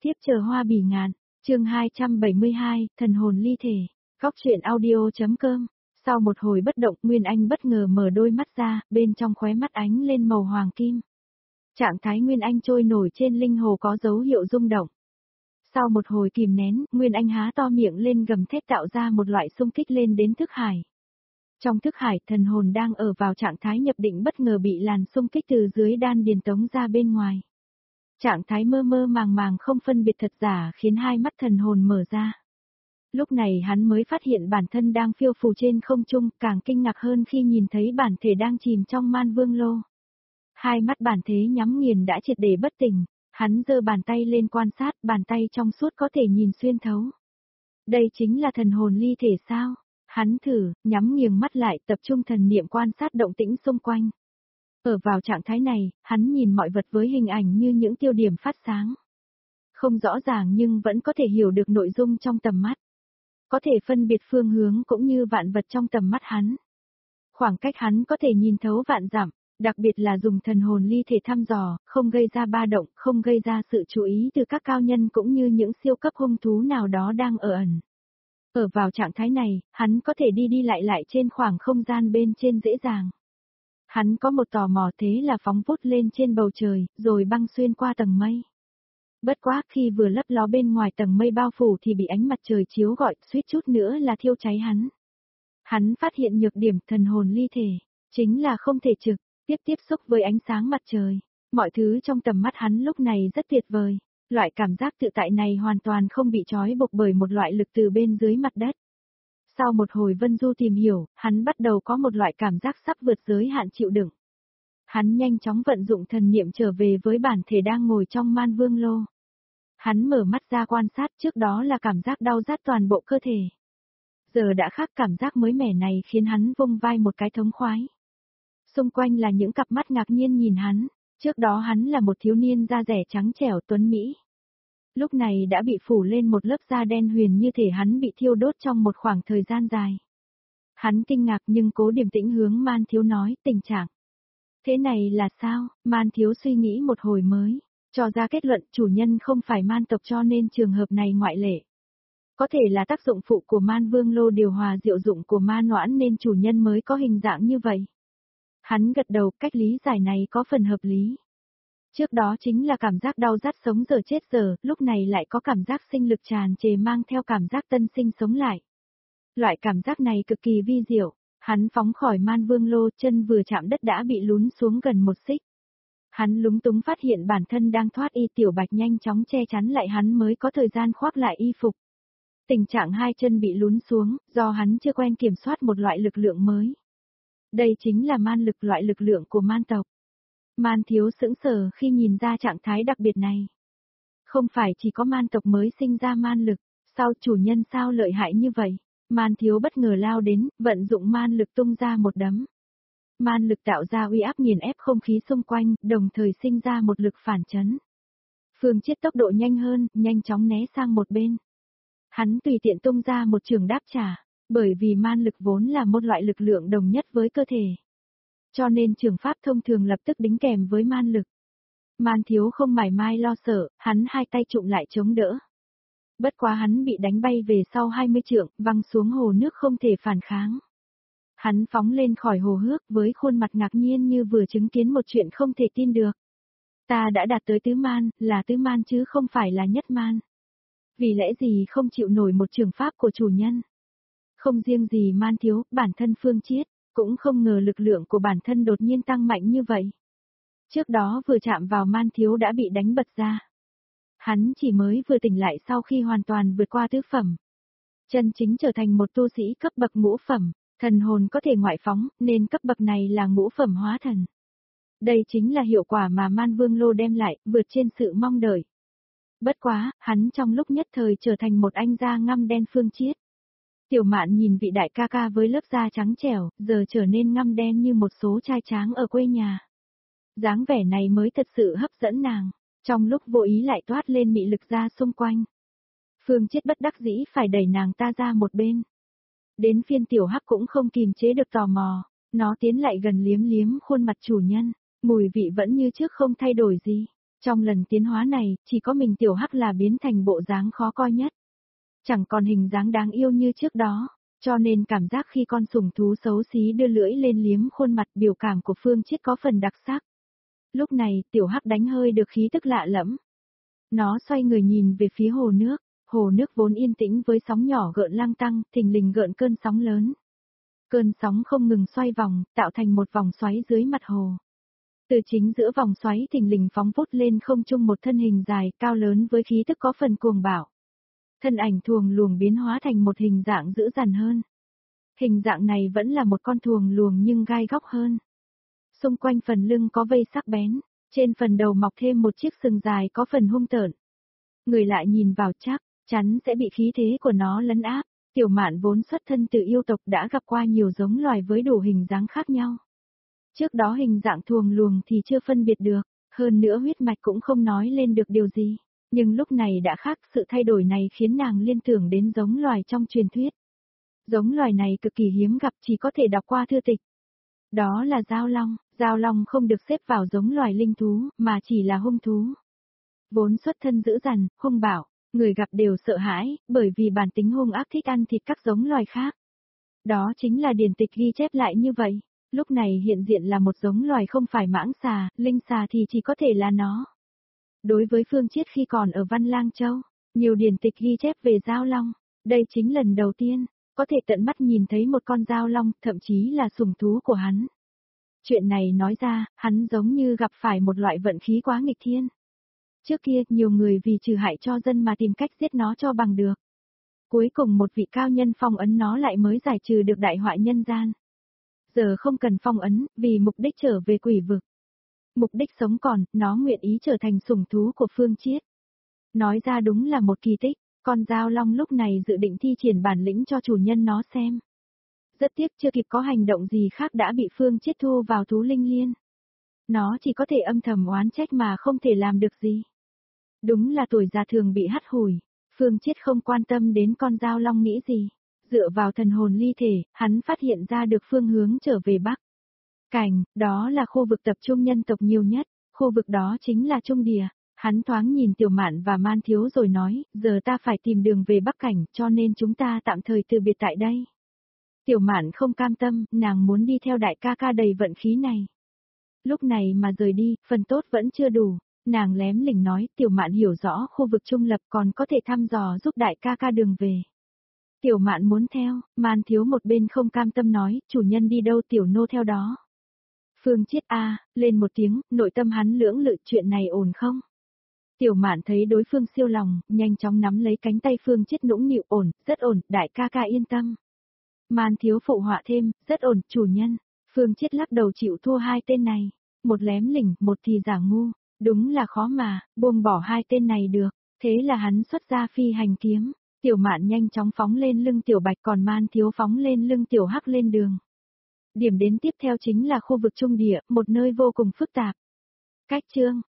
tiếp chờ hoa bỉ ngạn, chương 272, thần hồn ly thể, góc truyện audio.com. Sau một hồi bất động, Nguyên Anh bất ngờ mở đôi mắt ra, bên trong khóe mắt ánh lên màu hoàng kim. Trạng thái Nguyên Anh trôi nổi trên linh hồ có dấu hiệu rung động. Sau một hồi kìm nén, Nguyên Anh há to miệng lên gầm thét tạo ra một loại xung kích lên đến thức hải. Trong thức hải, thần hồn đang ở vào trạng thái nhập định bất ngờ bị làn xung kích từ dưới đan điền tống ra bên ngoài. Trạng thái mơ mơ màng màng không phân biệt thật giả khiến hai mắt thần hồn mở ra. Lúc này hắn mới phát hiện bản thân đang phiêu phù trên không trung, càng kinh ngạc hơn khi nhìn thấy bản thể đang chìm trong man vương lô. Hai mắt bản thể nhắm nghiền đã triệt để bất tỉnh, hắn giơ bàn tay lên quan sát, bàn tay trong suốt có thể nhìn xuyên thấu. Đây chính là thần hồn ly thể sao? Hắn thử, nhắm nghiền mắt lại, tập trung thần niệm quan sát động tĩnh xung quanh. Ở vào trạng thái này, hắn nhìn mọi vật với hình ảnh như những tiêu điểm phát sáng. Không rõ ràng nhưng vẫn có thể hiểu được nội dung trong tầm mắt. Có thể phân biệt phương hướng cũng như vạn vật trong tầm mắt hắn. Khoảng cách hắn có thể nhìn thấu vạn dặm, đặc biệt là dùng thần hồn ly thể thăm dò, không gây ra ba động, không gây ra sự chú ý từ các cao nhân cũng như những siêu cấp hung thú nào đó đang ở ẩn. Ở vào trạng thái này, hắn có thể đi đi lại trên khoảng không gian bên trên dễ dàng. Hắn có một tò mò thế là phóng vút lên trên bầu trời, rồi băng xuyên qua tầng mây. Bất quá khi vừa lấp ló bên ngoài tầng mây bao phủ thì bị ánh mặt trời chiếu gọi, suýt chút nữa là thiêu cháy hắn. Hắn phát hiện nhược điểm thần hồn ly thể, chính là không thể trực tiếp xúc với ánh sáng mặt trời. Mọi thứ trong tầm mắt hắn lúc này rất tuyệt vời. Loại cảm giác tự tại này hoàn toàn không bị trói buộc bởi một loại lực từ bên dưới mặt đất. Sau một hồi vân du tìm hiểu, hắn bắt đầu có một loại cảm giác sắp vượt giới hạn chịu đựng. Hắn nhanh chóng vận dụng thần niệm trở về với bản thể đang ngồi trong man vương lô. Hắn mở mắt ra quan sát, trước đó là cảm giác đau rát toàn bộ cơ thể. Giờ đã khác, cảm giác mới mẻ này khiến hắn vung vai một cái thống khoái. Xung quanh là những cặp mắt ngạc nhiên nhìn hắn, trước đó hắn là một thiếu niên da dẻ trắng trẻo tuấn mỹ. Lúc này đã bị phủ lên một lớp da đen huyền như thể hắn bị thiêu đốt trong một khoảng thời gian dài. Hắn kinh ngạc nhưng cố điềm tĩnh hướng Man Thiếu nói, tình trạng. Thế này là sao? Man Thiếu suy nghĩ một hồi mới cho ra kết luận chủ nhân không phải man tộc cho nên trường hợp này ngoại lệ. Có thể là tác dụng phụ của man vương lô điều hòa diệu dụng của man noãn nên chủ nhân mới có hình dạng như vậy. Hắn gật đầu, cách lý giải này có phần hợp lý. Trước đó chính là cảm giác đau rát sống giờ chết giờ, lúc này lại có cảm giác sinh lực tràn trề mang theo cảm giác tân sinh sống lại. Loại cảm giác này cực kỳ vi diệu, hắn phóng khỏi man vương lô, chân vừa chạm đất đã bị lún xuống gần một xích. Hắn lúng túng phát hiện bản thân đang thoát y, Tiểu Bạch nhanh chóng che chắn lại hắn mới có thời gian khoác lại y phục. Tình trạng hai chân bị lún xuống, do hắn chưa quen kiểm soát một loại lực lượng mới. Đây chính là man lực, loại lực lượng của man tộc. Man Thiếu sững sờ khi nhìn ra trạng thái đặc biệt này. Không phải chỉ có man tộc mới sinh ra man lực, sao chủ nhân sao lợi hại như vậy? Man Thiếu bất ngờ lao đến, vận dụng man lực tung ra một đấm. Man lực tạo ra uy áp nghiền ép không khí xung quanh, đồng thời sinh ra một lực phản chấn. Phương Chiết tốc độ nhanh hơn, nhanh chóng né sang một bên. Hắn tùy tiện tung ra một trường đáp trả, bởi vì man lực vốn là một loại lực lượng đồng nhất với cơ thể. Cho nên trường pháp thông thường lập tức đính kèm với man lực. Man Thiếu không mảy may lo sợ, hắn hai tay trụm lại chống đỡ. Bất quá hắn bị đánh bay về sau 20 trượng, văng xuống hồ nước không thể phản kháng. Hắn phóng lên khỏi hồ hước với khuôn mặt ngạc nhiên như vừa chứng kiến một chuyện không thể tin được. Ta đã đạt tới tứ man, là tứ man chứ không phải là nhất man. Vì lẽ gì không chịu nổi một trường pháp của chủ nhân? Không riêng gì Man Thiếu, bản thân Phương Chiết cũng không ngờ lực lượng của bản thân đột nhiên tăng mạnh như vậy. Trước đó vừa chạm vào Man Thiếu đã bị đánh bật ra. Hắn chỉ mới vừa tỉnh lại sau khi hoàn toàn vượt qua tứ phẩm. Chân chính trở thành một tu sĩ cấp bậc ngũ phẩm, thần hồn có thể ngoại phóng, nên cấp bậc này là ngũ phẩm hóa thần. Đây chính là hiệu quả mà Man Vương Lô đem lại, vượt trên sự mong đợi. Bất quá, hắn trong lúc nhất thời trở thành một anh da ngăm đen Phương Chiết. Tiểu Mạn nhìn vị đại ca ca với lớp da trắng trẻo, giờ trở nên ngăm đen như một số trai tráng ở quê nhà. Dáng vẻ này mới thật sự hấp dẫn nàng, trong lúc vô ý lại toát lên mị lực ra xung quanh. Phương Chiết bất đắc dĩ phải đẩy nàng ta ra một bên. Đến phiên Tiểu Hắc cũng không kìm chế được tò mò, nó tiến lại gần liếm liếm khuôn mặt chủ nhân, mùi vị vẫn như trước không thay đổi gì. Trong lần tiến hóa này, chỉ có mình tiểu hắc là biến thành bộ dáng khó coi nhất. Chẳng còn hình dáng đáng yêu như trước đó, cho nên cảm giác khi con sủng thú xấu xí đưa lưỡi lên liếm khuôn mặt biểu cảm của Phương Chiết có phần đặc sắc. Lúc này, tiểu hắc đánh hơi được khí tức lạ lẫm. Nó xoay người nhìn về phía hồ nước vốn yên tĩnh với sóng nhỏ gợn lang tăng, thình lình gợn cơn sóng lớn. Cơn sóng không ngừng xoay vòng, tạo thành một vòng xoáy dưới mặt hồ. Từ chính giữa vòng xoáy thình lình phóng vút lên không trung một thân hình dài, cao lớn với khí tức có phần cuồng bạo. Thân ảnh thuồng luồng biến hóa thành một hình dạng dữ dằn hơn. Hình dạng này vẫn là một con thuồng luồng nhưng gai góc hơn. Xung quanh phần lưng có vây sắc bén, trên phần đầu mọc thêm một chiếc sừng dài có phần hung tợn. Người lại nhìn vào chắc chắn sẽ bị khí thế của nó lấn áp. Tiểu Mạn vốn xuất thân từ yêu tộc đã gặp qua nhiều giống loài với đủ hình dáng khác nhau. Trước đó hình dạng thuồng luồng thì chưa phân biệt được, hơn nữa huyết mạch cũng không nói lên được điều gì. Nhưng lúc này đã khác, sự thay đổi này khiến nàng liên tưởng đến giống loài trong truyền thuyết. Giống loài này cực kỳ hiếm gặp, chỉ có thể đọc qua thư tịch. Đó là Giao Long không được xếp vào giống loài linh thú, mà chỉ là hung thú. Vốn xuất thân dữ dằn, hung bạo, người gặp đều sợ hãi, bởi vì bản tính hung ác thích ăn thịt các giống loài khác. Đó chính là điển tịch ghi chép lại như vậy. Lúc này hiện diện là một giống loài không phải mãng xà, linh xà thì chỉ có thể là nó. Đối với Phương Chiết khi còn ở Văn Lang Châu, nhiều điển tịch ghi chép về Giao Long, đây chính lần đầu tiên, có thể tận mắt nhìn thấy một con Giao Long, thậm chí là sủng thú của hắn. Chuyện này nói ra, hắn giống như gặp phải một loại vận khí quá nghịch thiên. Trước kia, nhiều người vì trừ hại cho dân mà tìm cách giết nó cho bằng được. Cuối cùng một vị cao nhân phong ấn nó lại mới giải trừ được đại họa nhân gian. Giờ không cần phong ấn, vì mục đích trở về quỷ vực. Mục đích sống còn, nó nguyện ý trở thành sủng thú của Phương Chiết. Nói ra đúng là một kỳ tích, con Giao Long lúc này dự định thi triển bản lĩnh cho chủ nhân nó xem. Rất tiếc chưa kịp có hành động gì khác đã bị Phương Chiết thu vào thú linh liên. Nó chỉ có thể âm thầm oán trách mà không thể làm được gì. Đúng là tuổi già thường bị hắt hủi, Phương Chiết không quan tâm đến con Giao Long nghĩ gì. Dựa vào thần hồn ly thể, hắn phát hiện ra được phương hướng trở về Bắc. Cảnh, đó là khu vực tập trung nhân tộc nhiều nhất, khu vực đó chính là Trung Địa. Hắn thoáng nhìn Tiểu Mạn và Man Thiếu rồi nói, giờ ta phải tìm đường về Bắc Cảnh cho nên chúng ta tạm thời từ biệt tại đây. Tiểu Mạn không cam tâm, nàng muốn đi theo đại ca ca đầy vận khí này. Lúc này mà rời đi, phần tốt vẫn chưa đủ, nàng lém lỉnh nói, Tiểu Mạn hiểu rõ khu vực trung lập còn có thể thăm dò giúp đại ca ca đường về. Tiểu Mạn muốn theo, Man Thiếu một bên không cam tâm nói, chủ nhân đi đâu tiểu nô theo đó. Phương Chiết lên một tiếng, nội tâm hắn lưỡng lự chuyện này ổn không? Tiểu Mạn thấy đối phương siêu lòng, nhanh chóng nắm lấy cánh tay Phương Chiết nũng nịu ổn, rất ổn, đại ca ca yên tâm. Man Thiếu phụ họa thêm, rất ổn, chủ nhân. Phương Chiết lắc đầu chịu thua hai tên này, một lém lỉnh, một thì giả ngu, đúng là khó mà, buông bỏ hai tên này được, thế là hắn xuất ra phi hành kiếm. Tiểu Mạn nhanh chóng phóng lên lưng Tiểu Bạch còn Man Thiếu phóng lên lưng Tiểu Hắc lên đường. Điểm đến tiếp theo chính là khu vực Trung Địa, một nơi vô cùng phức tạp. Cách chương